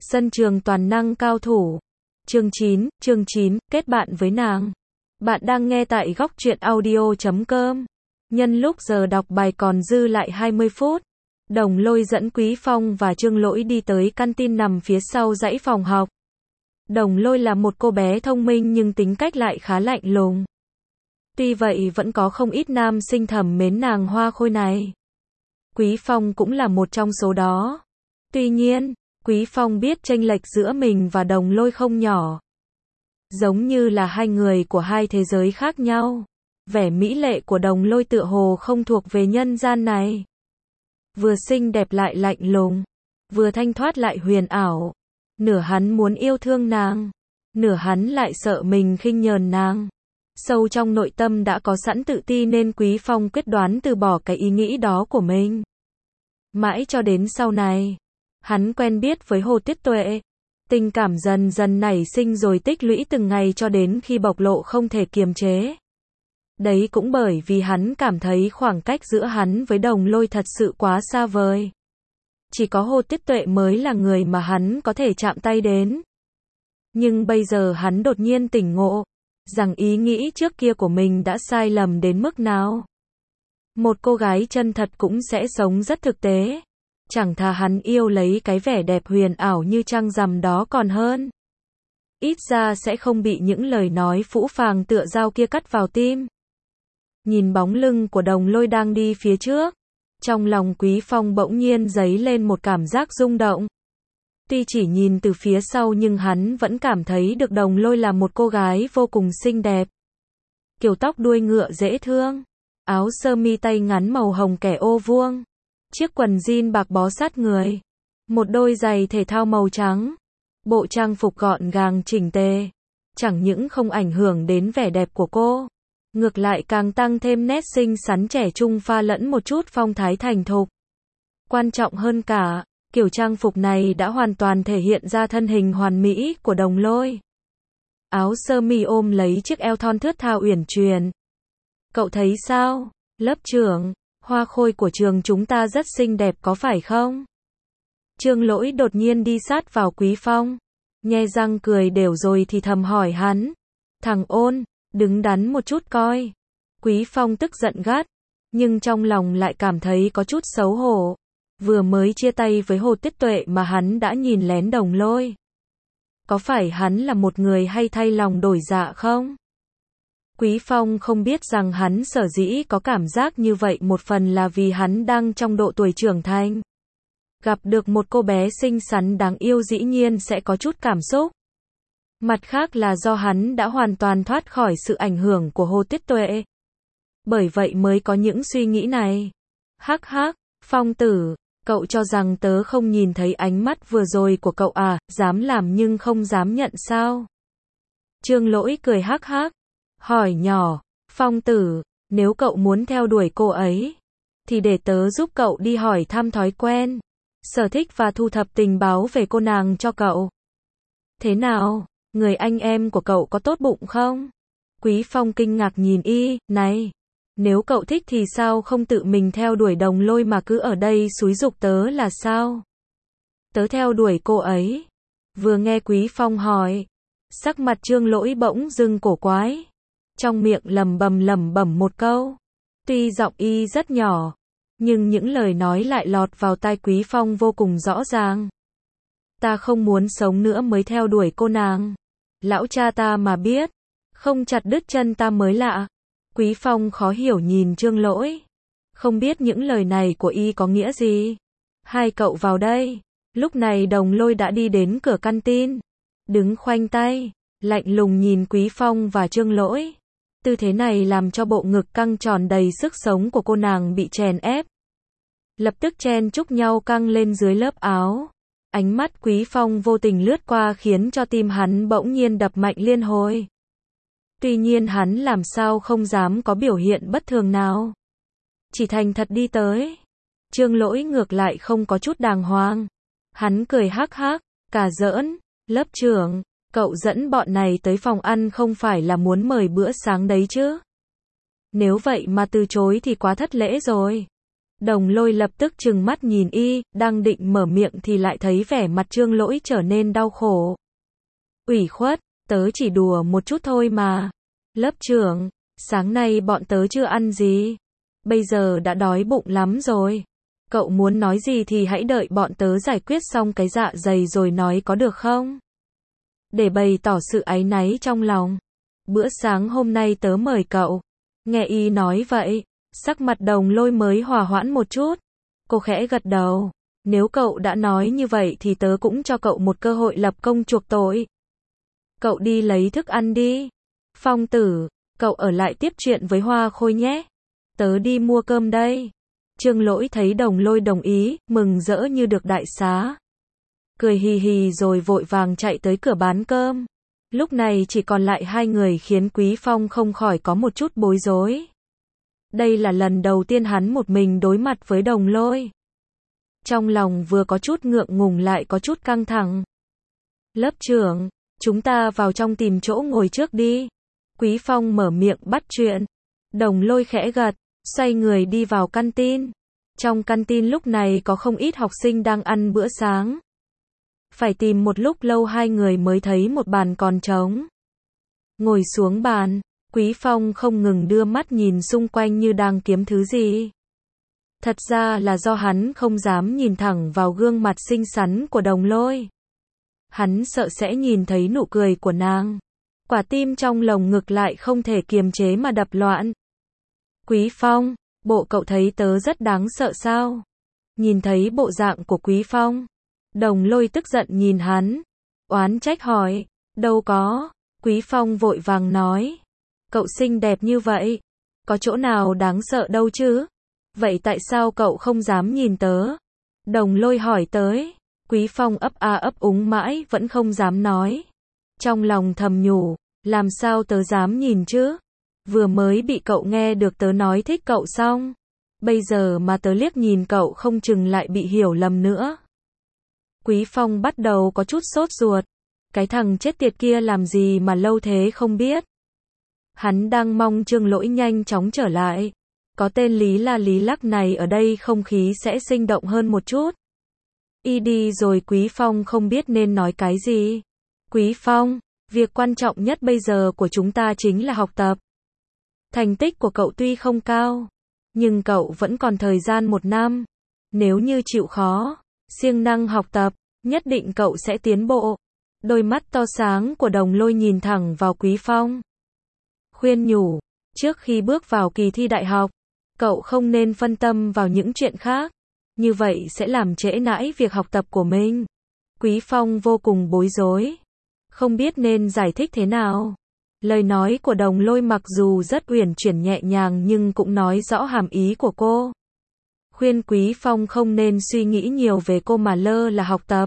Sân trường toàn năng cao thủ. Chương 9, kết bạn với nàng. Bạn đang nghe tại góc truyện audio.com. Nhân lúc giờ đọc bài còn dư lại 20 phút, Đồng Lôi dẫn Quý Phong và Trương Lỗi đi tới canteen nằm phía sau dãy phòng học. Đồng Lôi là một cô bé thông minh nhưng tính cách lại khá lạnh lùng. Tuy vậy vẫn có không ít nam sinh thầm mến nàng hoa khôi này. Quý Phong cũng là một trong số đó. Tuy nhiên, Quý Phong biết chênh lệch giữa mình và Đồng Lôi không nhỏ. Giống như là hai người của hai thế giới khác nhau. Vẻ mỹ lệ của Đồng Lôi tựa hồ không thuộc về nhân gian này. Vừa xinh đẹp lại lạnh lùng, vừa thanh thoát lại huyền ảo. Nửa hắn muốn yêu thương nàng, nửa hắn lại sợ mình khinh nhờn nàng. Sâu trong nội tâm đã có sẵn tự ti nên Quý Phong quyết đoán từ bỏ cái ý nghĩ đó của mình. Mãi cho đến sau này, hắn quen biết với Hồ Tuyết Tuệ. Tình cảm dần dần nảy sinh rồi tích lũy từng ngày cho đến khi bộc lộ không thể kiềm chế. Đấy cũng bởi vì hắn cảm thấy khoảng cách giữa hắn với Đồng Lôi thật sự quá xa vời. Chỉ có Hồ Tuyết Tuệ mới là người mà hắn có thể chạm tay đến. Nhưng bây giờ hắn đột nhiên tỉnh ngộ, rằng ý nghĩ trước kia của mình đã sai lầm đến mức nào. Một cô gái chân thật cũng sẽ sống rất thực tế. Chẳng thà hắn yêu lấy cái vẻ đẹp huyền ảo như trăng rằm đó còn hơn. Ít ra sẽ không bị những lời nói phũ phàng tựa dao kia cắt vào tim. Nhìn bóng lưng của Đồng Lôi đang đi phía trước, trong lòng Quý Phong bỗng nhiên dấy lên một cảm giác rung động. Tuy chỉ nhìn từ phía sau nhưng hắn vẫn cảm thấy được Đồng Lôi là một cô gái vô cùng xinh đẹp. Kiểu tóc đuôi ngựa dễ thương, áo sơ mi tay ngắn màu hồng kẻ ô vuông, chiếc quần jean bạc bó sát người, một đôi giày thể thao màu trắng, bộ trang phục gọn gàng chỉnh tề, chẳng những không ảnh hưởng đến vẻ đẹp của cô, ngược lại càng tăng thêm nét xinh xắn trẻ trung pha lẫn một chút phong thái thành thục. Quan trọng hơn cả, kiểu trang phục này đã hoàn toàn thể hiện ra thân hình hoàn mỹ của Đồng Lôi. Áo sơ mi ôm lấy chiếc eo thon thướt tha uyển chuyển. Cậu thấy sao, lớp trưởng, hoa khôi của trường chúng ta rất xinh đẹp có phải không? Trương Lỗi đột nhiên đi sát vào Quý Phong, nhe răng cười đều rồi thì thầm hỏi hắn. Thằng ôn, đứng đắn một chút coi. Quý Phong tức giận gắt, nhưng trong lòng lại cảm thấy có chút xấu hổ. Vừa mới chia tay với Hồ Tuyết Tuệ mà hắn đã nhìn lén Đồng Lôi. Có phải hắn là một người hay thay lòng đổi dạ không? Quý Phong không biết rằng hắn sở dĩ có cảm giác như vậy một phần là vì hắn đang trong độ tuổi trưởng thành. Gặp được một cô bé xinh xắn đáng yêu dĩ nhiên sẽ có chút cảm xúc. Mặt khác là do hắn đã hoàn toàn thoát khỏi sự ảnh hưởng của Hồ Tuyết Tuệ. Bởi vậy mới có những suy nghĩ này. Hắc hắc, Phong tử, cậu cho rằng tớ không nhìn thấy ánh mắt vừa rồi của cậu à, dám làm nhưng không dám nhận sao? Trương Lỗi cười hắc hắc, hỏi nhỏ, Phong tử, nếu cậu muốn theo đuổi cô ấy, thì để tớ giúp cậu đi hỏi thăm thói quen, sở thích và thu thập tình báo về cô nàng cho cậu. Thế nào, người anh em của cậu có tốt bụng không? Quý Phong kinh ngạc nhìn y, này, nếu cậu thích thì sao không tự mình theo đuổi Đồng Lôi mà cứ ở đây xúi giục tớ là sao? Tớ theo đuổi cô ấy. Vừa nghe Quý Phong hỏi, sắc mặt Trương Lỗi bỗng dưng cổ quái. Trong miệng lẩm bẩm một câu. Tuy giọng y rất nhỏ, nhưng những lời nói lại lọt vào tai Quý Phong vô cùng rõ ràng. Ta không muốn sống nữa mới theo đuổi cô nàng. Lão cha ta mà biết, không chặt đứt chân ta mới lạ. Quý Phong khó hiểu nhìn Trương Lỗi. Không biết những lời này của y có nghĩa gì. Hai cậu vào đây. Lúc này Đồng Lôi đã đi đến cửa canteen. Đứng khoanh tay, lạnh lùng nhìn Quý Phong và Trương Lỗi. Tư thế này làm cho bộ ngực căng tròn đầy sức sống của cô nàng bị chèn ép. Lập tức chen chúc nhau căng lên dưới lớp áo. Ánh mắt Quý Phong vô tình lướt qua khiến cho tim hắn bỗng nhiên đập mạnh liên hồi. Tuy nhiên hắn làm sao không dám có biểu hiện bất thường nào. Chỉ thành thật đi tới. Trương Lỗi ngược lại không có chút đàng hoàng. Hắn cười hắc hắc, cả giỡn, lớp trưởng, cậu dẫn bọn này tới phòng ăn không phải là muốn mời bữa sáng đấy chứ? Nếu vậy mà từ chối thì quá thất lễ rồi. Đồng Lôi lập tức trừng mắt nhìn y, đang định mở miệng thì lại thấy vẻ mặt Trương Lỗi trở nên đau khổ. Ủy khuất, tớ chỉ đùa một chút thôi mà. Lớp trưởng, sáng nay bọn tớ chưa ăn gì. Bây giờ đã đói bụng lắm rồi. Cậu muốn nói gì thì hãy đợi bọn tớ giải quyết xong cái dạ dày rồi nói có được không? Để bày tỏ sự áy náy trong lòng. Bữa sáng hôm nay tớ mời cậu. Nghe y nói vậy, sắc mặt Đồng Lôi mới hòa hoãn một chút. Cô khẽ gật đầu. Nếu cậu đã nói như vậy thì tớ cũng cho cậu một cơ hội lập công chuộc tội. Cậu đi lấy thức ăn đi. Phong Tử, cậu ở lại tiếp chuyện với Hoa Khôi nhé. Tớ đi mua cơm đây. Trương Lỗi thấy Đồng Lôi đồng ý, mừng rỡ như được đại xá. Cười hì hì rồi vội vàng chạy tới cửa bán cơm. Lúc này chỉ còn lại hai người khiến Quý Phong không khỏi có một chút bối rối. Đây là lần đầu tiên hắn một mình đối mặt với Đồng Lôi. Trong lòng vừa có chút ngượng ngùng lại có chút căng thẳng. Lớp trưởng, chúng ta vào trong tìm chỗ ngồi trước đi. Quý Phong mở miệng bắt chuyện. Đồng Lôi khẽ gật, xoay người đi vào canteen. Trong canteen lúc này có không ít học sinh đang ăn bữa sáng. Phải tìm một lúc lâu hai người mới thấy một bàn còn trống. Ngồi xuống bàn, Quý Phong không ngừng đưa mắt nhìn xung quanh như đang kiếm thứ gì. Thật ra là do hắn không dám nhìn thẳng vào gương mặt xinh xắn của Đồng Lôi. Hắn sợ sẽ nhìn thấy nụ cười của nàng. Quả tim trong lồng ngực lại không thể kiềm chế mà đập loạn. Quý Phong, bộ cậu thấy tớ rất đáng sợ sao? Nhìn thấy bộ dạng của Quý Phong, Đồng Lôi tức giận nhìn hắn, oán trách hỏi, đâu có. Quý Phong vội vàng nói, cậu xinh đẹp như vậy, có chỗ nào đáng sợ đâu chứ? Vậy tại sao cậu không dám nhìn tớ? Đồng Lôi hỏi tới. Quý Phong ấp a ấp úng mãi vẫn không dám nói. Trong lòng thầm nhủ, làm sao tớ dám nhìn chứ? Vừa mới bị cậu nghe được tớ nói thích cậu xong. Bây giờ mà tớ liếc nhìn cậu không chừng lại bị hiểu lầm nữa. Quý Phong bắt đầu có chút sốt ruột. Cái thằng chết tiệt kia làm gì mà lâu thế không biết. Hắn đang mong Trương Lỗi nhanh chóng trở lại. Có tên Lý là Lý Lắc này ở đây không khí sẽ sinh động hơn một chút. Y đi rồi Quý Phong không biết nên nói cái gì. Quý Phong, việc quan trọng nhất bây giờ của chúng ta chính là học tập. Thành tích của cậu tuy không cao, nhưng cậu vẫn còn thời gian 1 năm. Nếu như chịu khó, siêng năng học tập, nhất định cậu sẽ tiến bộ. Đôi mắt to sáng của Đồng Lôi nhìn thẳng vào Quý Phong. Khuyên nhủ, trước khi bước vào kỳ thi đại học, cậu không nên phân tâm vào những chuyện khác. Như vậy sẽ làm trễ nải việc học tập của mình. Quý Phong vô cùng bối rối. Không biết nên giải thích thế nào. Lời nói của Đồng Lôi mặc dù rất uyển chuyển nhẹ nhàng nhưng cũng nói rõ hàm ý của cô. Khuyên Quý Phong không nên suy nghĩ nhiều về cô mà lơ là học tập.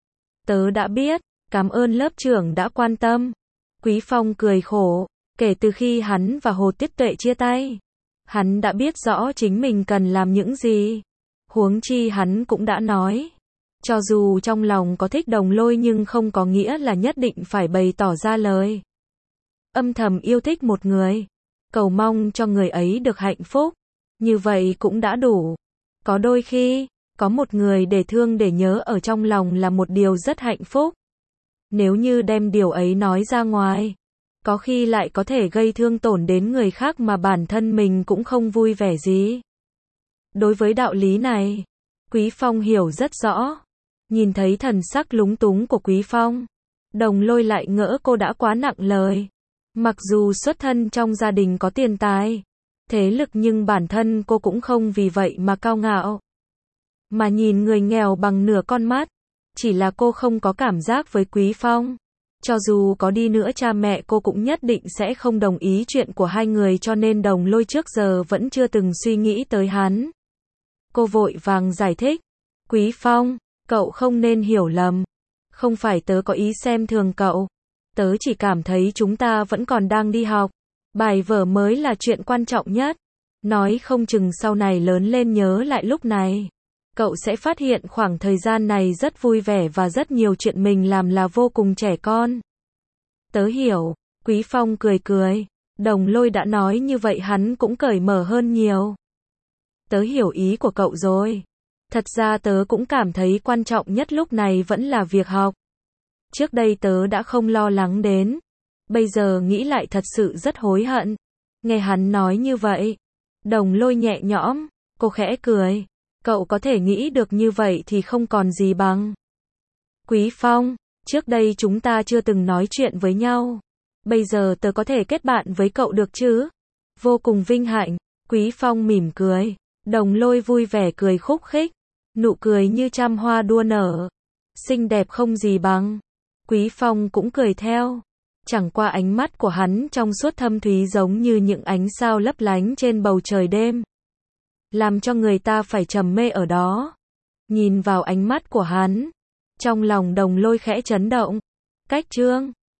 Tớ đã biết, cảm ơn lớp trưởng đã quan tâm. Quý Phong cười khổ, kể từ khi hắn và Hồ Tiết Tuệ chia tay, hắn đã biết rõ chính mình cần làm những gì. Huống chi hắn cũng đã nói, cho dù trong lòng có thích Đồng Lôi nhưng không có nghĩa là nhất định phải bày tỏ ra lời. Âm thầm yêu thích một người, cầu mong cho người ấy được hạnh phúc, như vậy cũng đã đủ. Có đôi khi, có một người để thương để nhớ ở trong lòng là một điều rất hạnh phúc. Nếu như đem điều ấy nói ra ngoài, có khi lại có thể gây thương tổn đến người khác mà bản thân mình cũng không vui vẻ gì. Đối với đạo lý này, Quý Phong hiểu rất rõ. Nhìn thấy thần sắc lúng túng của Quý Phong, Đồng Lôi lại ngỡ cô đã quá nặng lời. Mặc dù xuất thân trong gia đình có tiền tài, thế lực nhưng bản thân cô cũng không vì vậy mà cao ngạo. Mà nhìn người nghèo bằng nửa con mắt, chỉ là cô không có cảm giác với Quý Phong. Cho dù có đi nữa cha mẹ cô cũng nhất định sẽ không đồng ý chuyện của hai người cho nên Đồng Lôi trước giờ vẫn chưa từng suy nghĩ tới hắn. Cô vội vàng giải thích. Quý Phong, cậu không nên hiểu lầm. Không phải tớ có ý xem thường cậu. Tớ chỉ cảm thấy chúng ta vẫn còn đang đi học. Bài vở mới là chuyện quan trọng nhất. Nói không chừng sau này lớn lên nhớ lại lúc này. Cậu sẽ phát hiện khoảng thời gian này rất vui vẻ và rất nhiều chuyện mình làm là vô cùng trẻ con. Tớ hiểu. Quý Phong cười cười. Đồng Lôi đã nói như vậy hắn cũng cởi mở hơn nhiều. tớ hiểu ý của cậu rồi. Thật ra tớ cũng cảm thấy quan trọng nhất lúc này vẫn là việc học. Trước đây tớ đã không lo lắng đến. Bây giờ nghĩ lại thật sự rất hối hận. Nghe hắn nói như vậy. Đồng Lôi nhẹ nhõm, cô khẽ cười. Cậu có thể nghĩ được như vậy thì không còn gì bằng. Quý Phong, trước đây chúng ta chưa từng nói chuyện với nhau. Bây giờ tớ có thể kết bạn với cậu được chứ? Vô cùng vinh hạnh. Quý Phong mỉm cười. Đồng Lôi vui vẻ cười khúc khích. Nụ cười như trăm hoa đua nở. Xinh đẹp không gì bằng. Quý Phong cũng cười theo. Chẳng qua ánh mắt của hắn trong suốt thâm thúy giống như những ánh sao lấp lánh trên bầu trời đêm. Làm cho người ta phải trầm mê ở đó. Nhìn vào ánh mắt của hắn. Trong lòng Đồng Lôi khẽ chấn động. Cách chương